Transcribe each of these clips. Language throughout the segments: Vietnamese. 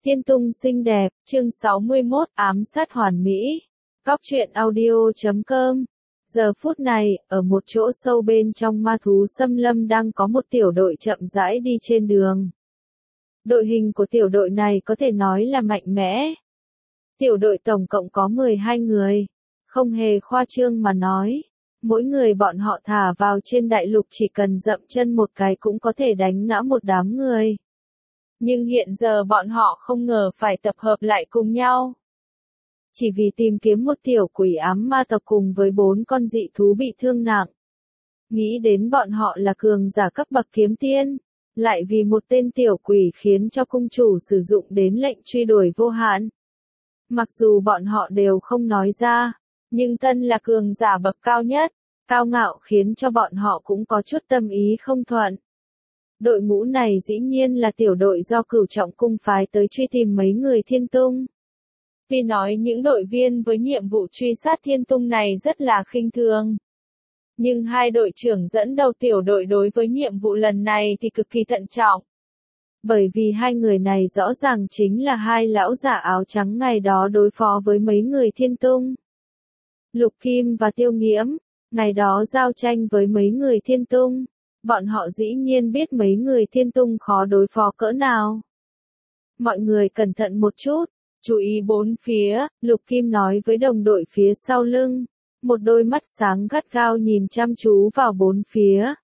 Thiên Tung xinh đẹp, chương 61, ám sát hoàn mỹ. Góc truyện audio.com. Giờ phút này, ở một chỗ sâu bên trong ma thú xâm lâm đang có một tiểu đội chậm rãi đi trên đường. Đội hình của tiểu đội này có thể nói là mạnh mẽ. Tiểu đội tổng cộng có 12 người. Không hề khoa trương mà nói. Mỗi người bọn họ thả vào trên đại lục chỉ cần dậm chân một cái cũng có thể đánh ngã một đám người. Nhưng hiện giờ bọn họ không ngờ phải tập hợp lại cùng nhau. Chỉ vì tìm kiếm một tiểu quỷ ám ma tộc cùng với 4 con dị thú bị thương nặng. Nghĩ đến bọn họ là cường giả cấp bậc kiếm tiên, lại vì một tên tiểu quỷ khiến cho cung chủ sử dụng đến lệnh truy đuổi vô hạn. Mặc dù bọn họ đều không nói ra, nhưng thân là cường giả bậc cao nhất, cao ngạo khiến cho bọn họ cũng có chút tâm ý không thuận. Đội ngũ này dĩ nhiên là tiểu đội do Cửu Trọng Cung phái tới truy tìm mấy người Thiên Tung. Tuy nói những đội viên với nhiệm vụ truy sát Thiên Tung này rất là khinh thường. Nhưng hai đội trưởng dẫn đầu tiểu đội đối với nhiệm vụ lần này thì cực kỳ thận trọng. Bởi vì hai người này rõ ràng chính là hai lão giả áo trắng ngày đó đối phó với mấy người Thiên Tung. Lục Kim và Tiêu Nghiễm, ngày đó giao tranh với mấy người Thiên Tung. Bọn họ dĩ nhiên biết mấy người Thiên Tung khó đối phó cỡ nào. Mọi người cẩn thận một chút, chú ý bốn phía, Lục Kim nói với đồng đội phía sau lưng. Một đôi mắt sáng gắt gao nhìn chăm chú vào bốn phía.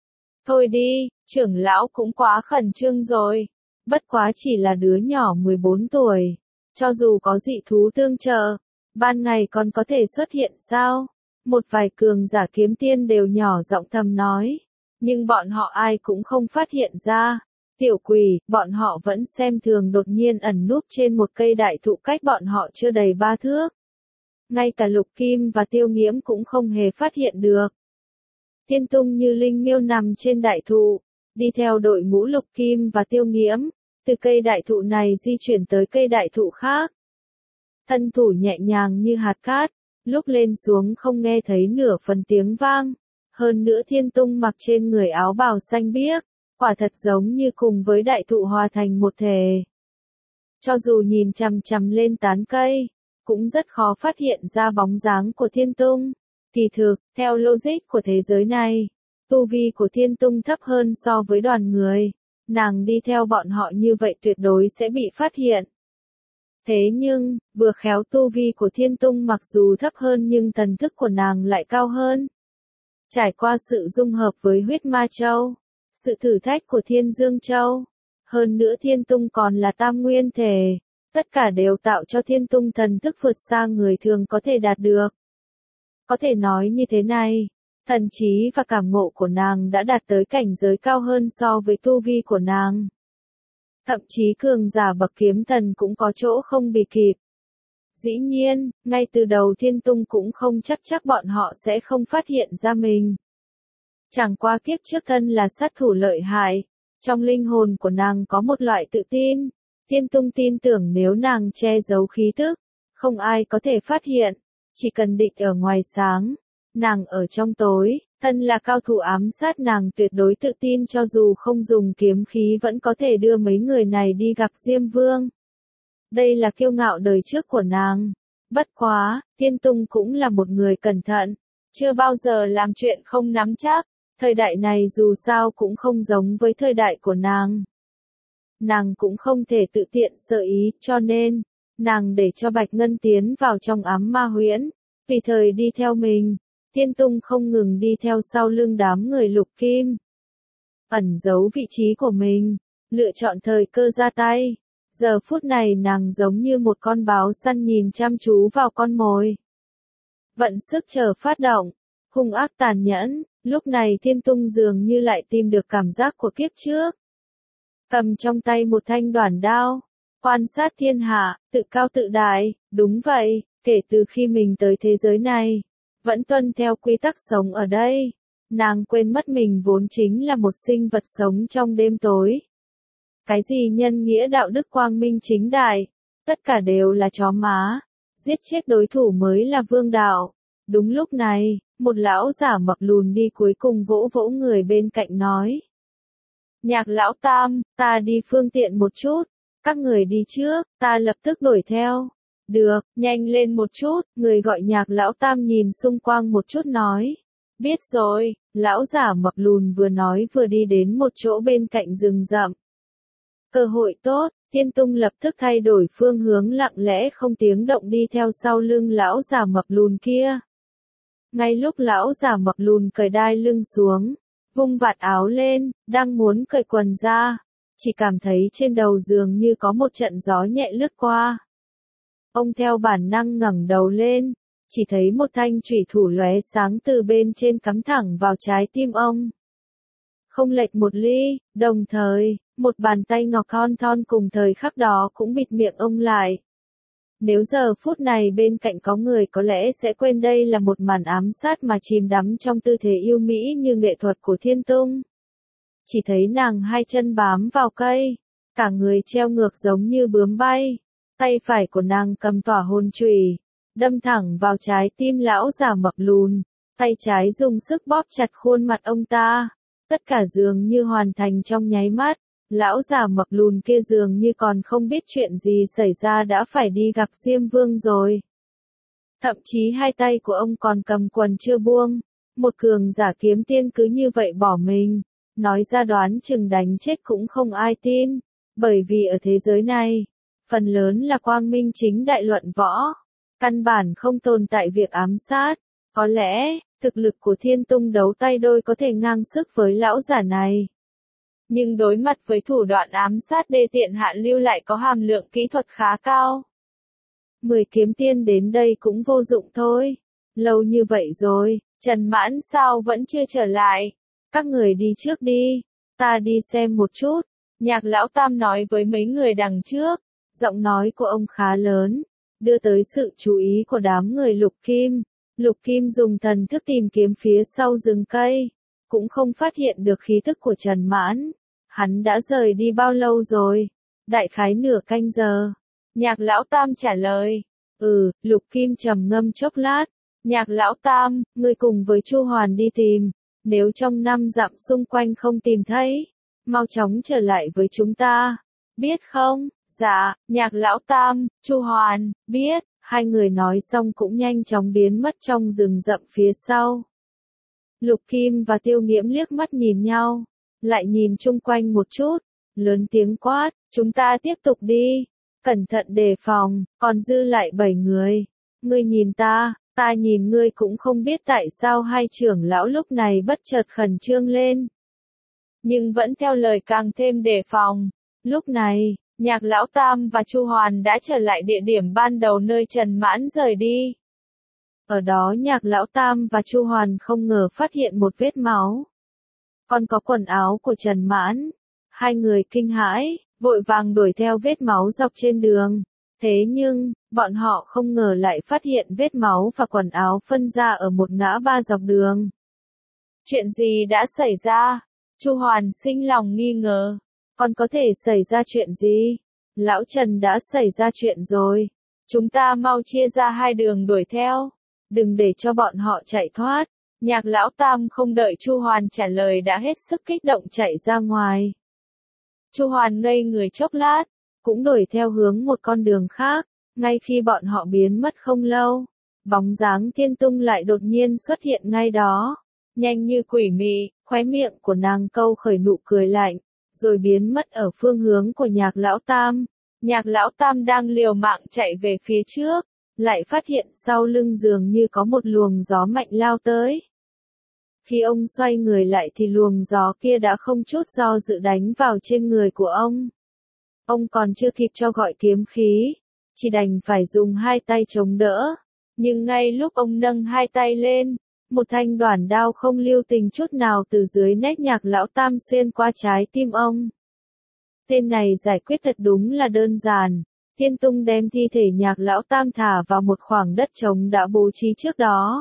Thôi đi, trưởng lão cũng quá khẩn trương rồi. Bất quá chỉ là đứa nhỏ 14 tuổi. Cho dù có dị thú tương trợ, ban ngày còn có thể xuất hiện sao? Một vài cường giả kiếm tiên đều nhỏ giọng thầm nói. Nhưng bọn họ ai cũng không phát hiện ra. Tiểu quỷ, bọn họ vẫn xem thường đột nhiên ẩn núp trên một cây đại thụ cách bọn họ chưa đầy 3 thước. Ngay cả Lục Kim và Tiêu Nghiễm cũng không hề phát hiện được. Thiên Tung như linh miêu nằm trên đại thụ, đi theo đội ngũ Lục Kim và Tiêu Nghiễm, từ cây đại thụ này di chuyển tới cây đại thụ khác. Thân thủ nhẹ nhàng như hạt cát, lúc lên xuống không nghe thấy nửa phần tiếng vang. Hơn nữa Thiên Tung mặc trên người áo bào xanh biếc, quả thật giống như cùng với đại thụ hòa thành một thể. Cho dù nhìn chằm chằm lên tán cây, cũng rất khó phát hiện ra bóng dáng của Thiên Tung. Kỳ thực, theo logic của thế giới này, tu vi của Thiên Tung thấp hơn so với đoàn người. Nàng đi theo bọn họ như vậy tuyệt đối sẽ bị phát hiện. Thế nhưng, vừa khéo tu vi của Thiên Tung mặc dù thấp hơn nhưng thần thức của nàng lại cao hơn. Trải qua sự dung hợp với huyết ma châu, sự thử thách của Thiên Dương Châu, hơn nữa Thiên Tung còn là tam nguyên thể, tất cả đều tạo cho Thiên Tung thần thức vượt xa người thường có thể đạt được. Có thể nói như thế này, thần trí và cảm ngộ của nàng đã đạt tới cảnh giới cao hơn so với tu vi của nàng. Thậm chí cường giả bậc kiếm thần cũng có chỗ không bị kịp. Dĩ nhiên, ngay từ đầu Thiên Tung cũng không chắc bọn họ sẽ không phát hiện ra mình. Chẳng qua kiếp trước thân là sát thủ lợi hại, trong linh hồn của nàng có một loại tự tin. Thiên Tung tin tưởng nếu nàng che giấu khí tức, không ai có thể phát hiện, chỉ cần địch ở ngoài sáng, nàng ở trong tối, thân là cao thủ ám sát nàng tuyệt đối tự tin cho dù không dùng kiếm khí vẫn có thể đưa mấy người này đi gặp Diêm Vương. Đây là kiêu ngạo đời trước của nàng. Bất quá, Thiên Tung cũng là một người cẩn thận, chưa bao giờ làm chuyện không nắm chắc, thời đại này dù sao cũng không giống với thời đại của nàng. Nàng cũng không thể tự tiện sơ ý, cho nên, nàng để cho Bạch Ngân tiến vào trong ám ma huyễn, tùy thời đi theo mình. Thiên Tung không ngừng đi theo sau lưng đám người Lục Kim. Ẩn giấu vị trí của mình, lựa chọn thời cơ ra tay. Giờ phút này nàng giống như một con báo săn nhìn chăm chú vào con mồi. Vận sức chờ phát động, hung ác tàn nhẫn, lúc này Thiên Tung dường như lại tìm được cảm giác của kiếp trước. Cầm trong tay một thanh đoản đao, quan sát thiên hạ, tự cao tự đại, đúng vậy, kể từ khi mình tới thế giới này, vẫn tuân theo quy tắc sống ở đây. Nàng quên mất mình vốn chính là một sinh vật sống trong đêm tối. Cái gì nhân nghĩa đạo đức quang minh chính đại, tất cả đều là chó má, giết chết đối thủ mới là vương đạo. Đúng lúc này, một lão giả mập lùn đi cuối cùng vỗ vỗ người bên cạnh nói. Nhạc lão tam, ta đi phương tiện một chút, Các người đi trước, ta lập tức đuổi theo. Được, nhanh lên một chút, người gọi Nhạc lão tam nhìn xung quanh một chút nói. Biết rồi, lão giả mập lùn vừa nói vừa đi đến một chỗ bên cạnh rừng rậm. Cơ hội tốt, Thiên Tung lập tức thay đổi phương hướng lặng lẽ không tiếng động đi theo sau lưng lão giả mập lùn kia. Ngay lúc lão giả mập lùn cởi đai lưng xuống, vung vạt áo lên, đang muốn cởi quần ra, chỉ cảm thấy trên đầu giường như có một trận gió nhẹ lướt qua. Ông theo bản năng ngẩng đầu lên, chỉ thấy một thanh chủy thủ lóe sáng từ bên trên cắm thẳng vào trái tim ông. Không lệch một ly, đồng thời, một bàn tay ngọc thon cùng thời khắc đó cũng bịt miệng ông lại. Nếu giờ phút này bên cạnh có người có lẽ sẽ quên đây là một màn ám sát mà chìm đắm trong tư thế yêu mỹ như nghệ thuật của Thiên Tung. Chỉ thấy nàng hai chân bám vào cây, cả người treo ngược giống như bướm bay, tay phải của nàng cầm tỏa hồn chùy, đâm thẳng vào trái tim lão già mập lùn, tay trái dùng sức bóp chặt khuôn mặt ông ta. Tất cả dường như hoàn thành trong nháy mắt, lão già mập lùn kia dường như còn không biết chuyện gì xảy ra đã phải đi gặp Diêm Vương rồi. Thậm chí hai tay của ông còn cầm quần chưa buông, một cường giả kiếm tiên cứ như vậy bỏ mình, nói ra đoán chừng đánh chết cũng không ai tin, bởi vì ở thế giới này, phần lớn là quang minh chính đại luận võ, căn bản không tồn tại việc ám sát, có lẽ thực lực của Thiên Tung đấu tay đôi có thể ngang sức với lão giả này. Nhưng đối mặt với thủ đoạn ám sát đê tiện hạ lưu lại có hàm lượng kỹ thuật khá cao. 10 kiếm tiên đến đây cũng vô dụng thôi. Lâu như vậy rồi, Trần Mãn sao vẫn chưa trở lại? Các người đi trước đi, ta đi xem một chút. Nhạc lão tam nói với mấy người đằng trước, giọng nói của ông khá lớn, đưa tới sự chú ý của đám người Lục Kim. Lục Kim dùng thần thức tìm kiếm phía sau rừng cây, cũng không phát hiện được khí tức của Trần Mãn. Hắn đã rời đi bao lâu rồi? Đại khái nửa canh giờ. Nhạc lão tam trả lời. Lục Kim trầm ngâm chốc lát. Nhạc lão tam, ngươi cùng với Chu Hoàn đi tìm. Nếu trong 5 dặm xung quanh không tìm thấy, mau chóng trở lại với chúng ta. Biết không? Dạ, Nhạc lão tam, Chu Hoàn, biết. Hai người nói xong cũng nhanh chóng biến mất trong rừng rậm phía sau. Lục Kim và Tiêu Nghiễm liếc mắt nhìn nhau, lại nhìn chung quanh một chút, lớn tiếng quát, chúng ta tiếp tục đi, cẩn thận đề phòng, còn dư lại 7 người. Ngươi nhìn ta nhìn ngươi cũng không biết tại sao hai trưởng lão lúc này bất chợt khẩn trương lên. Nhưng vẫn theo lời càng thêm đề phòng. Lúc này, Nhạc lão tam và Chu Hoàn đã trở lại địa điểm ban đầu nơi Trần Mãn rời đi. Ở đó Nhạc lão tam và Chu Hoàn không ngờ phát hiện một vết máu. Còn có quần áo của Trần Mãn. Hai người kinh hãi, vội vàng đuổi theo vết máu dọc trên đường. Thế nhưng, bọn họ không ngờ lại phát hiện vết máu và quần áo phân ra ở một ngã ba dọc đường. Chuyện gì đã xảy ra? Chu Hoàn sinh lòng nghi ngờ. Còn có thể xảy ra chuyện gì? Lão Trần đã xảy ra chuyện rồi. Chúng ta mau chia ra hai đường đuổi theo. Đừng để cho bọn họ chạy thoát. Nhạc lão tam không đợi Chu Hoàn trả lời đã hết sức kích động chạy ra ngoài. Chu Hoàn ngây người chốc lát, cũng đuổi theo hướng một con đường khác. Ngay khi bọn họ biến mất không lâu, bóng dáng Thiên Tung lại đột nhiên xuất hiện ngay đó. Nhanh như quỷ mị, khóe miệng của nàng câu khởi nụ cười lạnh, rồi biến mất ở phương hướng của Nhạc lão tam. Nhạc lão tam đang liều mạng chạy về phía trước, lại phát hiện sau lưng dường như có một luồng gió mạnh lao tới. Khi ông xoay người lại thì luồng gió kia đã không chút do dự đánh vào trên người của ông. Ông còn chưa kịp cho gọi kiếm khí, chỉ đành phải dùng hai tay chống đỡ. Nhưng ngay lúc ông nâng hai tay lên, một thanh đoản đao không lưu tình chút nào từ dưới nách Nhạc lão tam xuyên qua trái tim ông. Tên này giải quyết thật đúng là đơn giản. Thiên Tung đem thi thể Nhạc lão tam thả vào một khoảng đất trống đã bố trí trước đó.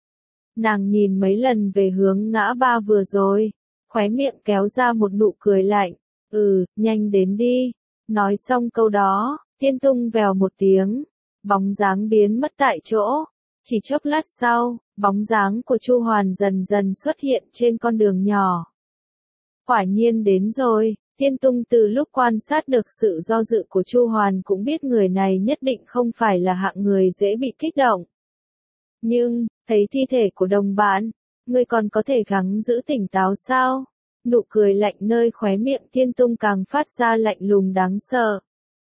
Nàng nhìn mấy lần về hướng ngã ba vừa rồi, khóe miệng kéo ra một nụ cười lạnh. Nhanh đến đi. Nói xong câu đó, Thiên Tung vèo một tiếng, bóng dáng biến mất tại chỗ. Chỉ chốc lát sau, bóng dáng của Chu Hoàn dần dần xuất hiện trên con đường nhỏ. Quả nhiên đến rồi, Tiên Tung từ lúc quan sát được sự do dự của Chu Hoàn cũng biết người này nhất định không phải là hạng người dễ bị kích động. Nhưng, thấy thi thể của đồng bạn, ngươi còn có thể gắng giữ tỉnh táo sao? Nụ cười lạnh nơi khóe miệng Tiên Tung càng phát ra lạnh lùng đáng sợ.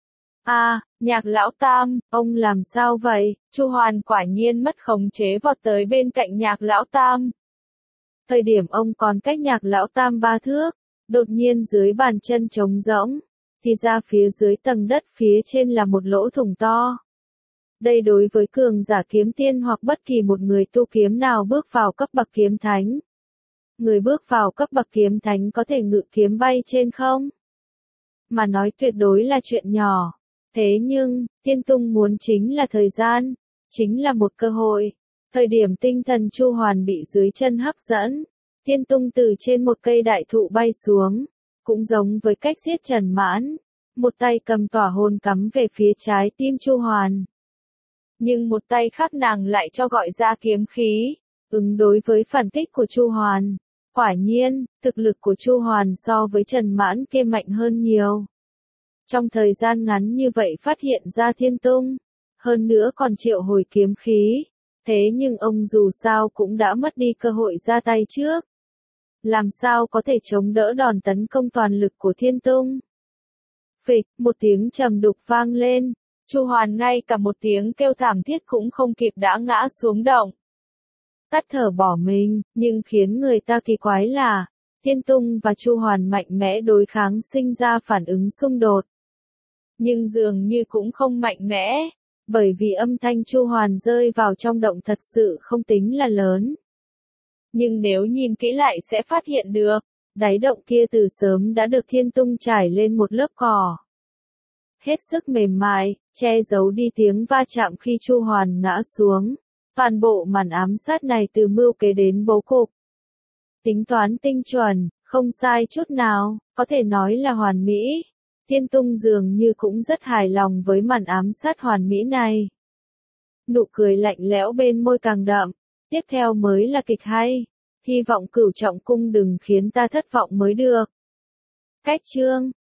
Nhạc lão tam, ông làm sao vậy? Chu Hoàn quả nhiên mất khống chế vọt tới bên cạnh nhạc lão tam. Thời điểm ông còn cách nhạc lão tam 3 thước, đột nhiên dưới bàn chân trống rỗng, thì ra phía dưới tầng đất phía trên là một lỗ thủng to. Đây đối với cường giả kiếm tiên hoặc bất kỳ một người tu kiếm nào bước vào cấp bậc kiếm thánh. Người bước vào cấp bậc kiếm thánh có thể ngự kiếm bay trên không? Mà nói tuyệt đối là chuyện nhỏ. Thế nhưng, Tiên Tung muốn chính là thời gian, chính là một cơ hội. Thời điểm tinh thần Chu Hoàn bị dưới chân hấp dẫn, Tiên Tung từ trên một cây đại thụ bay xuống, cũng giống với cách giết Trần Mãn, một tay cầm tỏa hồn cắm về phía trái tim Chu Hoàn. Nhưng một tay khác nàng lại cho gọi ra kiếm khí, ứng đối với phản kích của Chu Hoàn. Quả nhiên, thực lực của Chu Hoàn so với Trần Mãn kia mạnh hơn nhiều. Trong thời gian ngắn như vậy phát hiện ra Tiên Tung, hơn nữa còn triệu hồi kiếm khí. Thế nhưng ông dù sao cũng đã mất đi cơ hội ra tay trước. Làm sao có thể chống đỡ đòn tấn công toàn lực của Tiên Tung? Phịch, một tiếng trầm đục vang lên, Chu Hoàn ngay cả một tiếng kêu thảm thiết cũng không kịp đã ngã xuống động. Tắt thở bỏ mình, nhưng khiến người ta kỳ quái là, Tiên Tung và Chu Hoàn mạnh mẽ đối kháng sinh ra phản ứng xung đột. Nhưng dường như cũng không mạnh mẽ, bởi vì âm thanh Chu Hoàn rơi vào trong động thật sự không tính là lớn. Nhưng nếu nhìn kỹ lại sẽ phát hiện được, đáy động kia từ sớm đã được Tiên Tung trải lên một lớp cỏ. Hết sức mềm mại, che giấu đi tiếng va chạm khi Chu Hoàn ngã xuống. Toàn bộ màn ám sát này từ mưu kế đến bố cục. Tính toán tinh chuẩn, không sai chút nào, có thể nói là hoàn mỹ. Tiên Tung dường như cũng rất hài lòng với màn ám sát hoàn mỹ này. Nụ cười lạnh lẽo bên môi càng đậm, tiếp theo mới là kịch hay. Hy vọng Cửu Trọng Cung đừng khiến ta thất vọng mới được. Cách chương